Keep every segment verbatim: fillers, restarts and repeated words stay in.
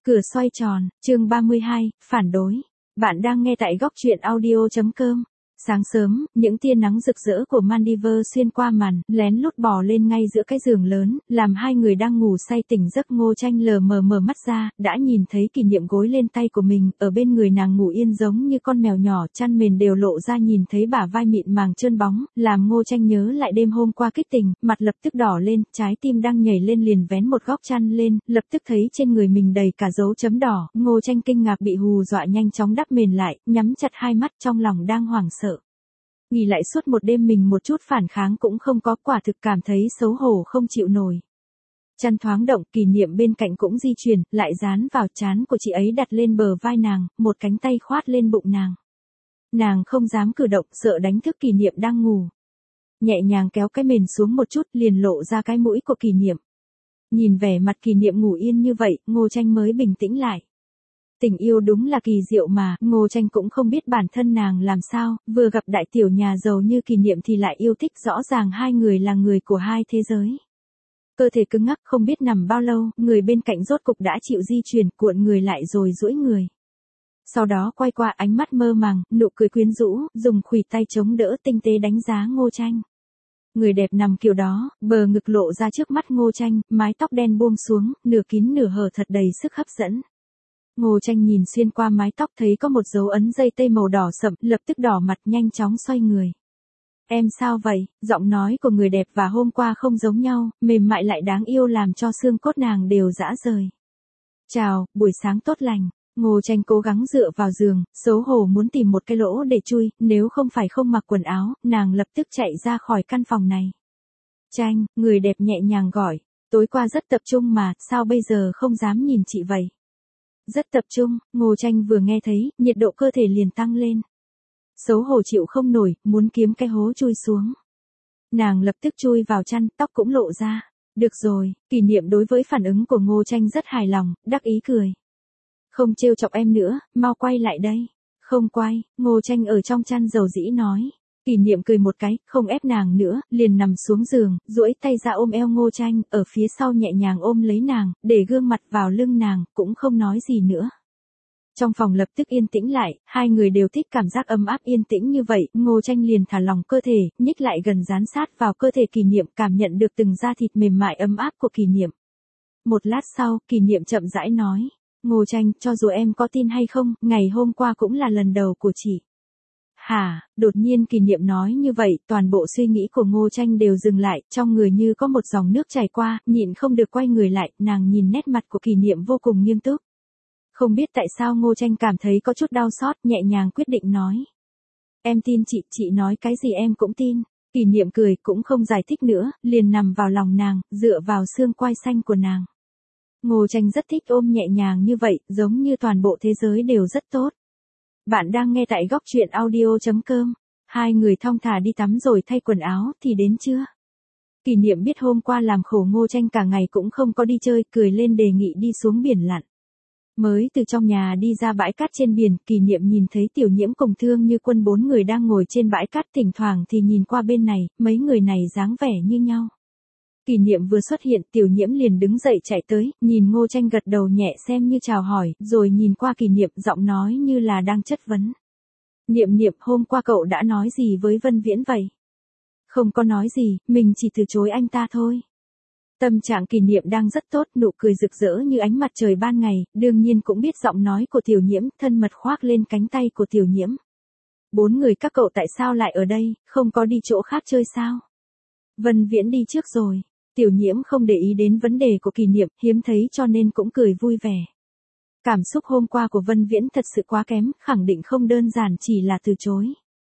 Cửa xoay tròn, chương ba mươi hai, phản đối. Bạn đang nghe tại góc truyện audio chấm com. Sáng sớm, những tia nắng rực rỡ của Maldives xuyên qua màn, lén lút bò lên ngay giữa cái giường lớn, làm hai người đang ngủ say tỉnh giấc. Ngô Tranh lờ mờ mở mắt ra, đã nhìn thấy Kỷ Niệm gối lên tay của mình, ở bên người nàng ngủ yên giống như con mèo nhỏ, chăn mền đều lộ ra, nhìn thấy bả vai mịn màng trơn bóng, làm Ngô Tranh nhớ lại đêm hôm qua kích tình, mặt lập tức đỏ lên, trái tim đang nhảy lên liền vén một góc chăn lên, lập tức thấy trên người mình đầy cả dấu chấm đỏ. Ngô Tranh kinh ngạc bị hù dọa, nhanh chóng đắp mền lại, nhắm chặt hai mắt, trong lòng đang hoảng sợ. Nghĩ lại suốt một đêm mình một chút phản kháng cũng không có, quả thực cảm thấy xấu hổ không chịu nổi. Chăn thoáng động, Kỷ Niệm bên cạnh cũng di chuyển, lại dán vào trán của chị ấy, đặt lên bờ vai nàng, một cánh tay khoát lên bụng nàng. Nàng không dám cử động, sợ đánh thức Kỷ Niệm đang ngủ. Nhẹ nhàng kéo cái mền xuống một chút, liền lộ ra cái mũi của Kỷ Niệm. Nhìn vẻ mặt Kỷ Niệm ngủ yên như vậy, Ngô Tranh mới bình tĩnh lại. Tình yêu đúng là kỳ diệu mà, Ngô Tranh cũng không biết bản thân nàng làm sao, vừa gặp đại tiểu nhà giàu như Kỷ Niệm thì lại yêu thích, rõ ràng hai người là người của hai thế giới. Cơ thể cứng ngắc không biết nằm bao lâu, người bên cạnh rốt cục đã chịu di chuyển, cuộn người lại rồi duỗi người. Sau đó quay qua, ánh mắt mơ màng, nụ cười quyến rũ, dùng khuỷu tay chống đỡ, tinh tế đánh giá Ngô Tranh. Người đẹp nằm kiểu đó, bờ ngực lộ ra trước mắt Ngô Tranh, mái tóc đen buông xuống, nửa kín nửa hở thật đầy sức hấp dẫn. Ngô Tranh nhìn xuyên qua mái tóc thấy có một dấu ấn dây tây màu đỏ sậm, lập tức đỏ mặt, nhanh chóng xoay người. Em sao vậy? Giọng nói của người đẹp và hôm qua không giống nhau, mềm mại lại đáng yêu, làm cho xương cốt nàng đều rã rời. Chào, buổi sáng tốt lành. Ngô Tranh cố gắng dựa vào giường, xấu hổ muốn tìm một cái lỗ để chui, nếu không phải không mặc quần áo, nàng lập tức chạy ra khỏi căn phòng này. Tranh, người đẹp nhẹ nhàng gọi, tối qua rất tập trung mà, sao bây giờ không dám nhìn chị vậy? Rất tập trung. Ngô Tranh vừa nghe thấy, nhiệt độ cơ thể liền tăng lên. Xấu hổ chịu không nổi, muốn kiếm cái hố chui xuống. Nàng lập tức chui vào chăn, tóc cũng lộ ra. Được rồi, Kỷ Niệm đối với phản ứng của Ngô Tranh rất hài lòng, đắc ý cười. Không trêu chọc em nữa, mau quay lại đây. Không quay, Ngô Tranh ở trong chăn dầu dĩ nói. Kỷ Niệm cười một cái, không ép nàng nữa, liền nằm xuống giường, duỗi tay ra ôm eo Ngô Tranh, ở phía sau nhẹ nhàng ôm lấy nàng, để gương mặt vào lưng nàng, cũng không nói gì nữa. Trong phòng lập tức yên tĩnh lại, hai người đều thích cảm giác ấm áp yên tĩnh như vậy, Ngô Tranh liền thả lỏng cơ thể, nhích lại gần dán sát vào cơ thể Kỷ Niệm, cảm nhận được từng da thịt mềm mại ấm áp của Kỷ Niệm. Một lát sau, Kỷ Niệm chậm rãi nói, Ngô Tranh, cho dù em có tin hay không, ngày hôm qua cũng là lần đầu của chị. Hả, đột nhiên Kỷ Niệm nói như vậy, toàn bộ suy nghĩ của Ngô Tranh đều dừng lại, trong người như có một dòng nước chảy qua, nhịn không được quay người lại, nàng nhìn nét mặt của Kỷ Niệm vô cùng nghiêm túc. Không biết tại sao Ngô Tranh cảm thấy có chút đau xót, nhẹ nhàng quyết định nói. Em tin chị, chị nói cái gì em cũng tin. Kỷ Niệm cười, cũng không giải thích nữa, liền nằm vào lòng nàng, dựa vào xương quai xanh của nàng. Ngô Tranh rất thích ôm nhẹ nhàng như vậy, giống như toàn bộ thế giới đều rất tốt. Bạn đang nghe tại góc truyện audio chấm com. Hai người thong thả đi tắm rồi thay quần áo, thì đến trưa. Kỷ Niệm biết hôm qua làm khổ Ngô Tranh cả ngày cũng không có đi chơi, cười lên đề nghị đi xuống biển lặn. Mới từ trong nhà đi ra bãi cát trên biển, Kỷ Niệm nhìn thấy Tiểu Nhiễm cùng Thương Như Quân bốn người đang ngồi trên bãi cát, thỉnh thoảng thì nhìn qua bên này, mấy người này dáng vẻ như nhau. Kỷ Niệm vừa xuất hiện, Tiểu Nhiễm liền đứng dậy chạy tới, nhìn Ngô Tranh gật đầu nhẹ xem như chào hỏi, rồi nhìn qua Kỷ Niệm, giọng nói như là đang chất vấn. Niệm Niệm, hôm qua cậu đã nói gì với Vân Viễn vậy? Không có nói gì, mình chỉ từ chối anh ta thôi. Tâm trạng Kỷ Niệm đang rất tốt, nụ cười rực rỡ như ánh mặt trời ban ngày, đương nhiên cũng biết giọng nói của Tiểu Nhiễm, thân mật khoác lên cánh tay của Tiểu Nhiễm. Bốn người các cậu tại sao lại ở đây, không có đi chỗ khác chơi sao? Vân Viễn đi trước rồi. Tiểu Nhiễm không để ý đến vấn đề của Kỷ Niệm, hiếm thấy cho nên cũng cười vui vẻ. Cảm xúc hôm qua của Vân Viễn thật sự quá kém, khẳng định không đơn giản chỉ là từ chối.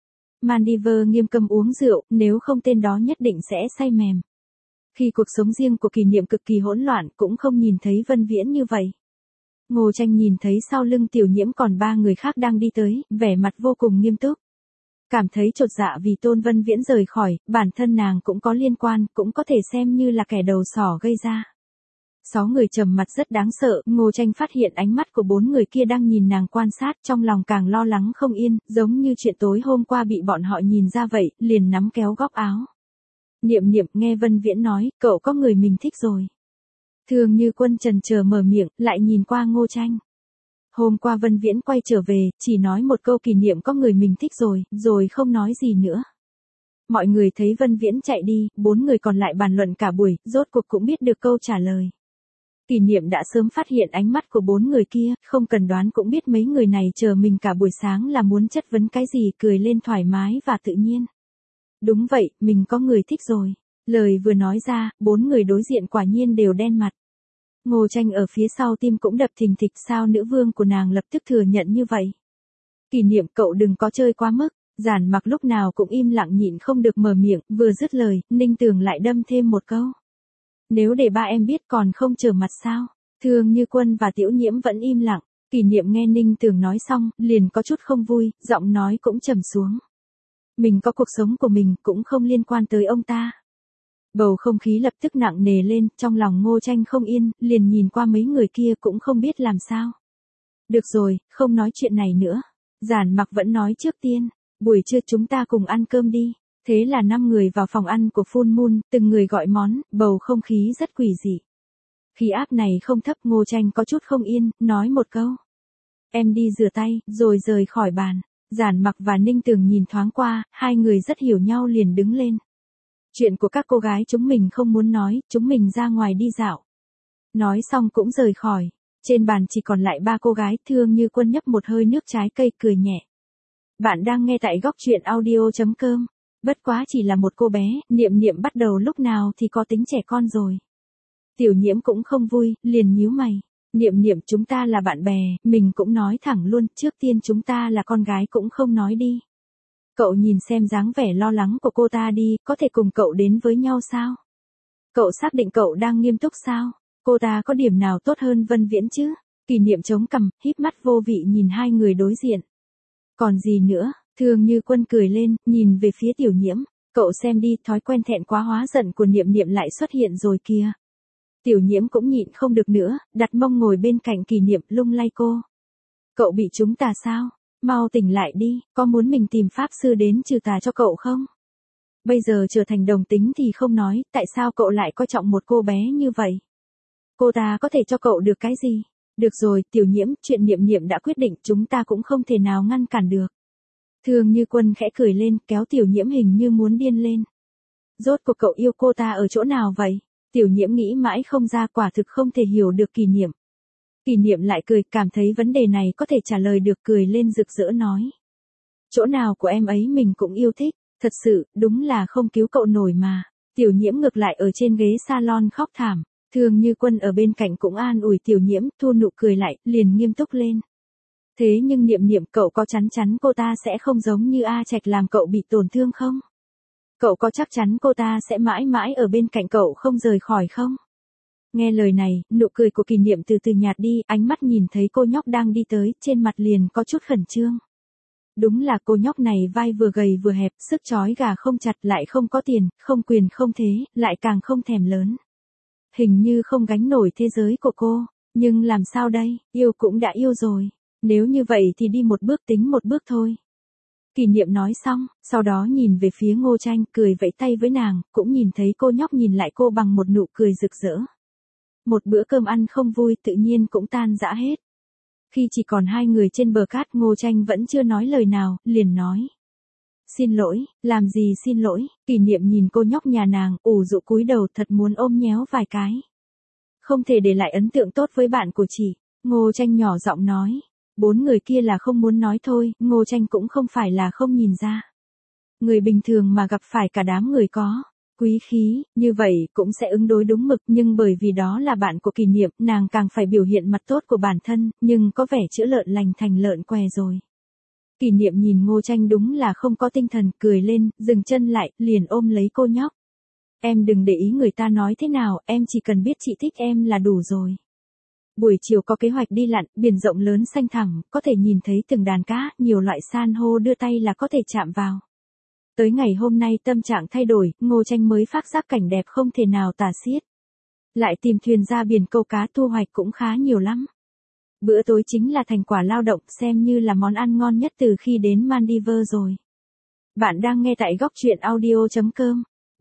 Maldives nghiêm cấm uống rượu, nếu không tên đó nhất định sẽ say mềm. Khi cuộc sống riêng của Kỷ Niệm cực kỳ hỗn loạn, cũng không nhìn thấy Vân Viễn như vậy. Ngô Tranh nhìn thấy sau lưng Tiểu Nhiễm còn ba người khác đang đi tới, vẻ mặt vô cùng nghiêm túc. Cảm thấy chột dạ vì Tôn Vân Viễn rời khỏi, bản thân nàng cũng có liên quan, cũng có thể xem như là kẻ đầu sỏ gây ra. Sáu người trầm mặt rất đáng sợ, Ngô Tranh phát hiện ánh mắt của bốn người kia đang nhìn nàng quan sát, trong lòng càng lo lắng không yên, giống như chuyện tối hôm qua bị bọn họ nhìn ra vậy, liền nắm kéo góc áo. Niệm Niệm, nghe Vân Viễn nói, cậu có người mình thích rồi. Thường Như Quân chần chờ mở miệng, lại nhìn qua Ngô Tranh. Hôm qua Vân Viễn quay trở về, chỉ nói một câu kỷ niệm có người mình thích rồi, rồi không nói gì nữa. Mọi người thấy Vân Viễn chạy đi, bốn người còn lại bàn luận cả buổi, rốt cuộc cũng biết được câu trả lời. Kỷ niệm đã sớm phát hiện ánh mắt của bốn người kia, không cần đoán cũng biết mấy người này chờ mình cả buổi sáng là muốn chất vấn cái gì, cười lên thoải mái và tự nhiên. Đúng vậy, mình có người thích rồi. Lời vừa nói ra, bốn người đối diện quả nhiên đều đen mặt. Ngô Tranh ở phía sau tim cũng đập thình thịch, sao nữ vương của nàng lập tức thừa nhận như vậy. Kỷ niệm, cậu đừng có chơi quá mức. Giản Mặc lúc nào cũng im lặng nhịn không được mở miệng, vừa dứt lời, Ninh Tường lại đâm thêm một câu. Nếu để ba em biết còn không trở mặt sao? Thường Như Quân và Tiểu Nhiễm vẫn im lặng. Kỷ niệm nghe Ninh Tường nói xong, liền có chút không vui, giọng nói cũng trầm xuống. Mình có cuộc sống của mình, cũng không liên quan tới ông ta. Bầu không khí lập tức nặng nề lên, trong lòng Ngô Tranh không yên, liền nhìn qua mấy người kia cũng không biết làm sao. Được rồi, không nói chuyện này nữa. Giản Mặc vẫn nói trước tiên, buổi trưa chúng ta cùng ăn cơm đi. Thế là năm người vào phòng ăn của Full Moon, từng người gọi món, bầu không khí rất quỷ dị. Khí áp này không thấp, Ngô Tranh có chút không yên, nói một câu. Em đi rửa tay, rồi rời khỏi bàn. Giản Mặc và Ninh Tường nhìn thoáng qua, hai người rất hiểu nhau liền đứng lên. Chuyện của các cô gái chúng mình không muốn nói, chúng mình ra ngoài đi dạo. Nói xong cũng rời khỏi. Trên bàn chỉ còn lại ba cô gái, Thường Như Quân nhấp một hơi nước trái cây cười nhẹ. Bạn đang nghe tại góc truyện audio chấm com. Bất quá chỉ là một cô bé, Niệm Niệm bắt đầu lúc nào thì có tính trẻ con rồi. Tiểu Nhiễm cũng không vui, liền nhíu mày. Niệm Niệm, chúng ta là bạn bè, mình cũng nói thẳng luôn, trước tiên chúng ta là con gái cũng không nói đi. Cậu nhìn xem dáng vẻ lo lắng của cô ta đi, có thể cùng cậu đến với nhau sao? Cậu xác định cậu đang nghiêm túc sao? Cô ta có điểm nào tốt hơn Vân Viễn chứ? Kỷ niệm chống cằm, híp mắt vô vị nhìn hai người đối diện. Còn gì nữa? Thường Như Quân cười lên, nhìn về phía Tiểu Nhiễm. Cậu xem đi, thói quen thẹn quá hóa giận của Niệm Niệm lại xuất hiện rồi kìa. Tiểu Nhiễm cũng nhịn không được nữa, đặt mông ngồi bên cạnh Kỷ niệm, lung lay cô. Cậu bị chúng tà sao? Mau tỉnh lại đi, có muốn mình tìm pháp sư đến trừ tà cho cậu không? Bây giờ trở thành đồng tính thì không nói, tại sao cậu lại coi trọng một cô bé như vậy? Cô ta có thể cho cậu được cái gì? Được rồi, Tiểu Nhiễm, chuyện Niệm Niệm đã quyết định, chúng ta cũng không thể nào ngăn cản được. Thường Như Quân khẽ cười lên, kéo Tiểu Nhiễm hình như muốn điên lên. Rốt cuộc cậu yêu cô ta ở chỗ nào vậy? Tiểu Nhiễm nghĩ mãi không ra, quả thực không thể hiểu được Kỷ niệm. Kỷ niệm lại cười, cảm thấy vấn đề này có thể trả lời được, cười lên rực rỡ nói. Chỗ nào của em ấy mình cũng yêu thích, thật sự, đúng là không cứu cậu nổi mà. Tiểu Nhiễm ngược lại ở trên ghế salon khóc thảm. Thường Như Quân ở bên cạnh cũng an ủi Tiểu Nhiễm, thu nụ cười lại, liền nghiêm túc lên. Thế nhưng Niệm Niệm, cậu có chắn chắn cô ta sẽ không giống như A Trạch làm cậu bị tổn thương không? Cậu có chắc chắn cô ta sẽ mãi mãi ở bên cạnh cậu không rời khỏi không? Nghe lời này, nụ cười của Kỷ niệm từ từ nhạt đi, ánh mắt nhìn thấy cô nhóc đang đi tới, trên mặt liền có chút khẩn trương. Đúng là cô nhóc này vai vừa gầy vừa hẹp, sức trói gà không chặt, lại không có tiền, không quyền không thế, lại càng không thèm lớn. Hình như không gánh nổi thế giới của cô, nhưng làm sao đây, yêu cũng đã yêu rồi. Nếu như vậy thì đi một bước tính một bước thôi. Kỷ niệm nói xong, sau đó nhìn về phía Ngô Tranh, cười vẫy tay với nàng, cũng nhìn thấy cô nhóc nhìn lại cô bằng một nụ cười rực rỡ. Một bữa cơm ăn không vui tự nhiên cũng tan rã hết. Khi chỉ còn hai người trên bờ cát, Ngô Tranh vẫn chưa nói lời nào, liền nói. Xin lỗi, làm gì xin lỗi? Kỷ niệm nhìn cô nhóc nhà nàng, ủ rũ cúi đầu, thật muốn ôm nhéo vài cái. Không thể để lại ấn tượng tốt với bạn của chị. Ngô Tranh nhỏ giọng nói. Bốn người kia là không muốn nói thôi, Ngô Tranh cũng không phải là không nhìn ra. Người bình thường mà gặp phải cả đám người có quý khí, như vậy cũng sẽ ứng đối đúng mực, nhưng bởi vì đó là bạn của Kỷ niệm, nàng càng phải biểu hiện mặt tốt của bản thân, nhưng có vẻ chữa lợn lành thành lợn què rồi. Kỷ niệm nhìn Ngô Tranh đúng là không có tinh thần, cười lên, dừng chân lại, liền ôm lấy cô nhóc. Em đừng để ý người ta nói thế nào, em chỉ cần biết chị thích em là đủ rồi. Buổi chiều có kế hoạch đi lặn, biển rộng lớn xanh thẳm, có thể nhìn thấy từng đàn cá, nhiều loại san hô đưa tay là có thể chạm vào. Tới ngày hôm nay tâm trạng thay đổi, Ngô Tranh mới phát giác cảnh đẹp không thể nào tả xiết. Lại tìm thuyền ra biển câu cá, thu hoạch cũng khá nhiều lắm. Bữa tối chính là thành quả lao động, xem như là món ăn ngon nhất từ khi đến Maldives rồi. Bạn đang nghe tại góc truyện audio chấm com.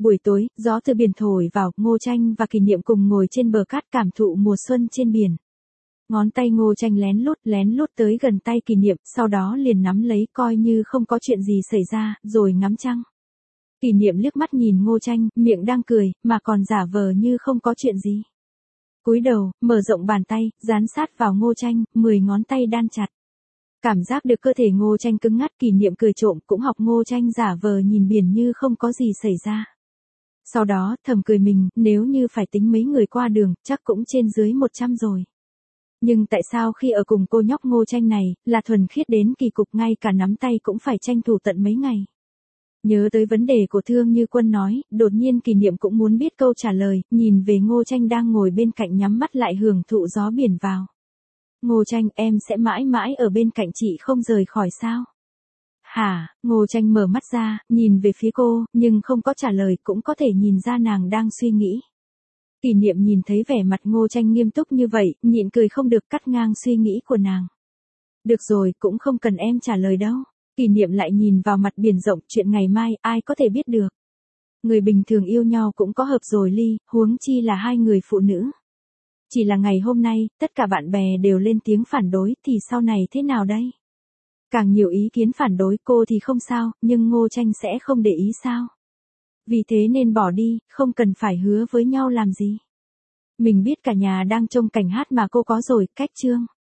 Buổi tối, gió từ biển thổi vào, Ngô Tranh và Kỷ Niệm cùng ngồi trên bờ cát cảm thụ mùa xuân trên biển. Ngón tay Ngô Tranh lén lút, lén lút tới gần tay Kỷ Niệm, sau đó liền nắm lấy coi như không có chuyện gì xảy ra, rồi ngắm trăng. Kỷ Niệm liếc mắt nhìn Ngô Tranh, miệng đang cười, mà còn giả vờ như không có chuyện gì. Cúi đầu, mở rộng bàn tay, dán sát vào Ngô Tranh, mười ngón tay đan chặt. Cảm giác được cơ thể Ngô Tranh cứng ngắt, Kỷ Niệm cười trộm cũng học Ngô Tranh giả vờ nhìn biển như không có gì xảy ra. Sau đó, thầm cười mình, nếu như phải tính mấy người qua đường, chắc cũng trên dưới một trăm rồi. Nhưng tại sao khi ở cùng cô nhóc Ngô Tranh này, là thuần khiết đến kỳ cục ngay cả nắm tay cũng phải tranh thủ tận mấy ngày. Nhớ tới vấn đề của Thương Như Quân nói, đột nhiên Kỷ Niệm cũng muốn biết câu trả lời, nhìn về Ngô Tranh đang ngồi bên cạnh nhắm mắt lại hưởng thụ gió biển vào. Ngô Tranh, em sẽ mãi mãi ở bên cạnh chị không rời khỏi sao? Hả? Ngô Tranh mở mắt ra, nhìn về phía cô, nhưng không có trả lời, cũng có thể nhìn ra nàng đang suy nghĩ. Kỷ Niệm nhìn thấy vẻ mặt Ngô Tranh nghiêm túc như vậy, nhịn cười không được, cắt ngang suy nghĩ của nàng. Được rồi, cũng không cần em trả lời đâu. Kỷ Niệm lại nhìn vào mặt biển rộng, chuyện ngày mai, ai có thể biết được. Người bình thường yêu nhau cũng có hợp rồi ly, huống chi là hai người phụ nữ. Chỉ là ngày hôm nay, tất cả bạn bè đều lên tiếng phản đối, thì sau này thế nào đây? Càng nhiều ý kiến phản đối cô thì không sao, nhưng Ngô Tranh sẽ không để ý sao? Vì thế nên bỏ đi, không cần phải hứa với nhau làm gì. Mình biết cả nhà đang trông cảnh hát mà cô có rồi, cách chương.